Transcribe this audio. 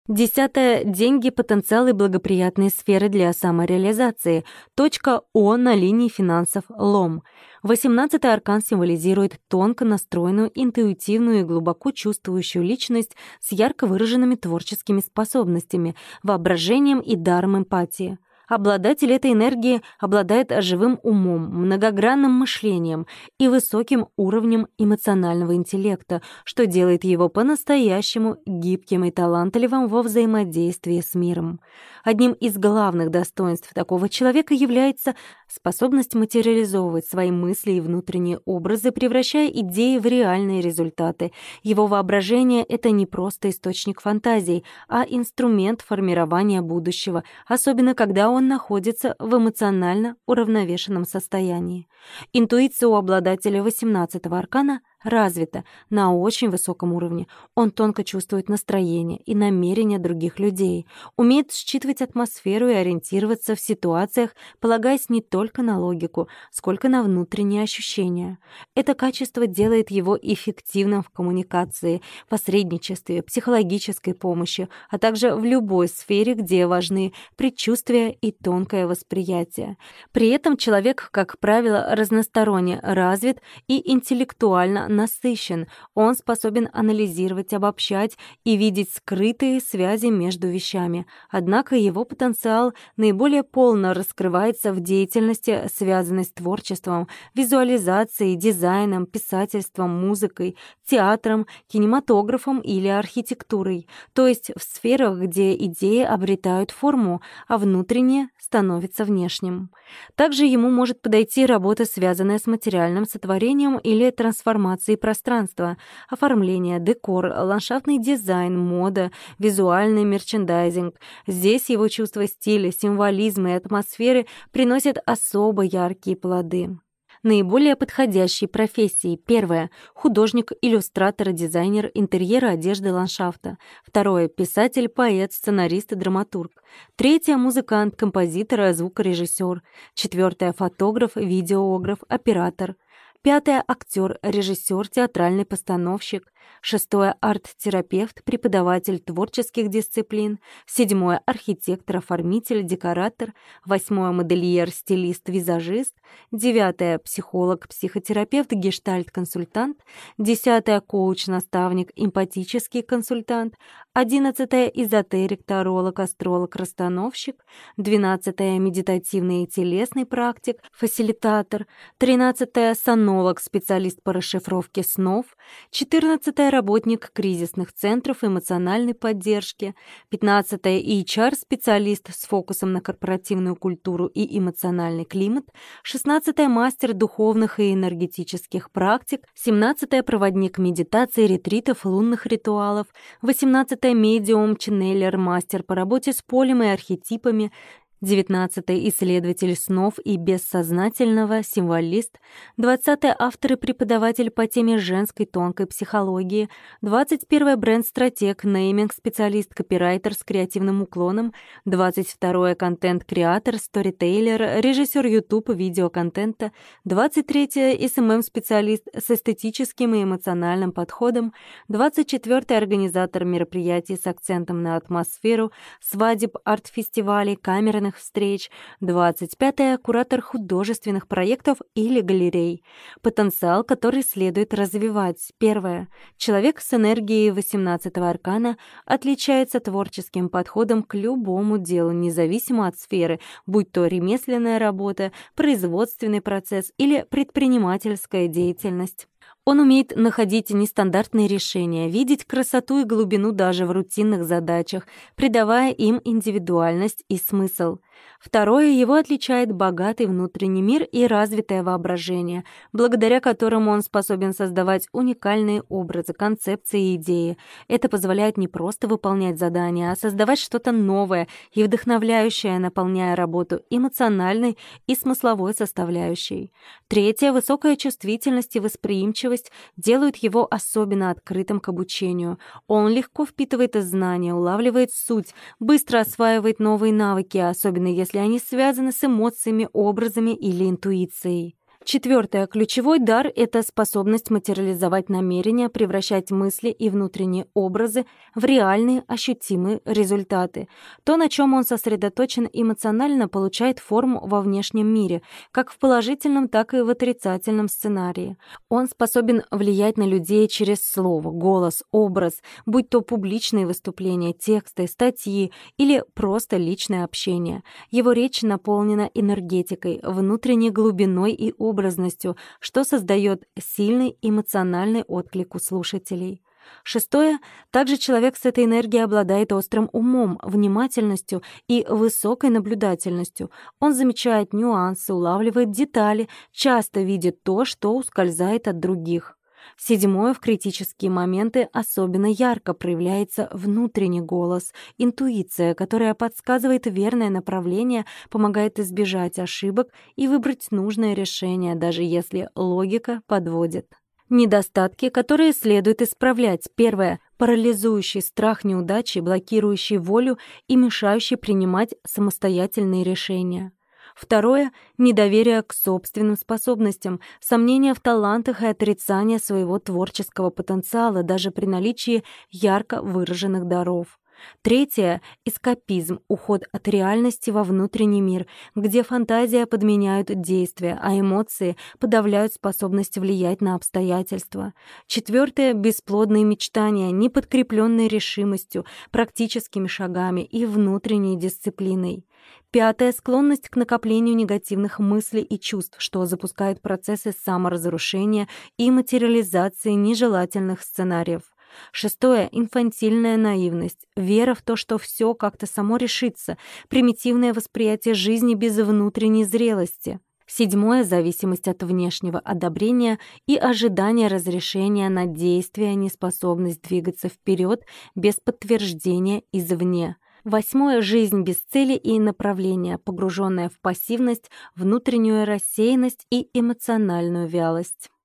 10. Деньги, потенциал и благоприятные сферы для самореализации. Точка О на линии финансов — лом. 18. Аркан символизирует тонко настроенную, интуитивную и глубоко чувствующую личность с ярко выраженными творческими способностями, воображением и даром эмпатии. Обладатель этой энергии обладает живым умом, многогранным мышлением и высоким уровнем эмоционального интеллекта, что делает его по-настоящему гибким и талантливым во взаимодействии с миром. Одним из главных достоинств такого человека является способность материализовывать свои мысли и внутренние образы, превращая идеи в реальные результаты. Его воображение — это не просто источник фантазий, а инструмент формирования будущего, особенно когда он находится в эмоционально уравновешенном состоянии. Интуиция у обладателя 18-го аркана развита на очень высоком уровне. Он тонко чувствует настроение и намерения других людей, умеет считывать атмосферу и ориентироваться в ситуациях, полагаясь не только на логику, сколько на внутренние ощущения. Это качество делает его эффективным в коммуникации, посредничестве, психологической помощи, а также в любой сфере, где важны предчувствия и тонкое восприятие. При этом человек, как правило, разносторонне развит и интеллектуально насыщен. Он способен анализировать, обобщать и видеть скрытые связи между вещами. Однако его потенциал наиболее полно раскрывается в деятельности, связанной с творчеством, визуализацией, дизайном, писательством, музыкой, театром, кинематографом или архитектурой, то есть в сферах, где идеи обретают форму, а внутреннее становится внешним. Также ему может подойти работа, связанная с материальным сотворением или трансформацией пространства, оформление, декор, ландшафтный дизайн, мода, визуальный мерчендайзинг. Здесь его чувство стиля, символизма и атмосферы приносят особо яркие плоды. Наиболее подходящие профессии. Первое — художник, иллюстратор, дизайнер интерьера, одежды, ландшафта. Второе — писатель, поэт, сценарист и драматург. Третье — музыкант, композитор, звукорежиссер. Четвертое — фотограф, видеограф, оператор. Пятое — актер, режиссер, театральный постановщик. Шестое — арт-терапевт, преподаватель творческих дисциплин. Седьмое — архитектор, оформитель, декоратор. Восьмое — модельер, стилист, визажист. Девятое — психолог, психотерапевт, гештальт-консультант. Десятое — коуч, наставник, эмпатический консультант. 11. Эзотерик, таролог, астролог, расстановщик. 12. Медитативный и телесный практик, фасилитатор. 13. Сонолог, специалист по расшифровке снов. 14. Работник кризисных центров эмоциональной поддержки. 15. HR-специалист с фокусом на корпоративную культуру и эмоциональный климат. 16. Мастер духовных и энергетических практик. 17. Проводник медитации, ретритов, лунных ритуалов. 18. Медиум, ченнелер, мастер по работе с полем и архетипами. 19. Исследователь снов и бессознательного, символист. 20. Автор и преподаватель по теме женской тонкой психологии. 21. Бренд-стратег, нейминг-специалист, копирайтер с креативным уклоном. 22. Контент-креатор, сторитейлер, режиссер YouTube, видеоконтента. 23. СММ-специалист с эстетическим и эмоциональным подходом. 24. Организатор мероприятий с акцентом на атмосферу, свадеб, арт-фестивалей, камерных встреч. 25. Куратор художественных проектов или галерей. Потенциал, который следует развивать. Первое. Человек с энергией 18-го аркана отличается творческим подходом к любому делу, независимо от сферы, будь то ремесленная работа, производственный процесс или предпринимательская деятельность. Он умеет находить нестандартные решения, видеть красоту и глубину даже в рутинных задачах, придавая им индивидуальность и смысл. Второе, его отличает богатый внутренний мир и развитое воображение, благодаря которому он способен создавать уникальные образы, концепции и идеи. Это позволяет не просто выполнять задания, а создавать что-то новое и вдохновляющее, наполняя работу эмоциональной и смысловой составляющей. Третье, высокая чувствительность и восприимчивость делают его особенно открытым к обучению. Он легко впитывает знания, улавливает суть, быстро осваивает новые навыки, особенно если они связаны с эмоциями, образами или интуицией. Четвертое. Ключевой дар — это способность материализовать намерения, превращать мысли и внутренние образы в реальные ощутимые результаты. То, на чем он сосредоточен эмоционально, получает форму во внешнем мире, как в положительном, так и в отрицательном сценарии. Он способен влиять на людей через слово, голос, образ, будь то публичные выступления, тексты, статьи или просто личное общение. Его речь наполнена энергетикой, внутренней глубиной и образностью, что создает сильный эмоциональный отклик у слушателей. Шестое. Также человек с этой энергией обладает острым умом, внимательностью и высокой наблюдательностью. Он замечает нюансы, улавливает детали, часто видит то, что ускользает от других. Седьмое. В критические моменты особенно ярко проявляется внутренний голос, интуиция, которая подсказывает верное направление, помогает избежать ошибок и выбрать нужное решение, даже если логика подводит. Недостатки, которые следует исправлять. Первое. Парализующий страх неудачи, блокирующий волю и мешающий принимать самостоятельные решения. Второе — недоверие к собственным способностям, сомнения в талантах и отрицание своего творческого потенциала даже при наличии ярко выраженных даров. Третье — эскапизм, уход от реальности во внутренний мир, где фантазия подменяют действия, а эмоции подавляют способность влиять на обстоятельства. Четвертое — бесплодные мечтания, не подкрепленные решимостью, практическими шагами и внутренней дисциплиной. Пятое — склонность к накоплению негативных мыслей и чувств, что запускает процессы саморазрушения и материализации нежелательных сценариев. Шестое — инфантильная наивность, вера в то, что все как-то само решится, примитивное восприятие жизни без внутренней зрелости. Седьмое — зависимость от внешнего одобрения и ожидание разрешения на действия, неспособность двигаться вперед без подтверждения извне. Восьмое — жизнь без цели и направления, погруженная в пассивность, внутреннюю рассеянность и эмоциональную вялость.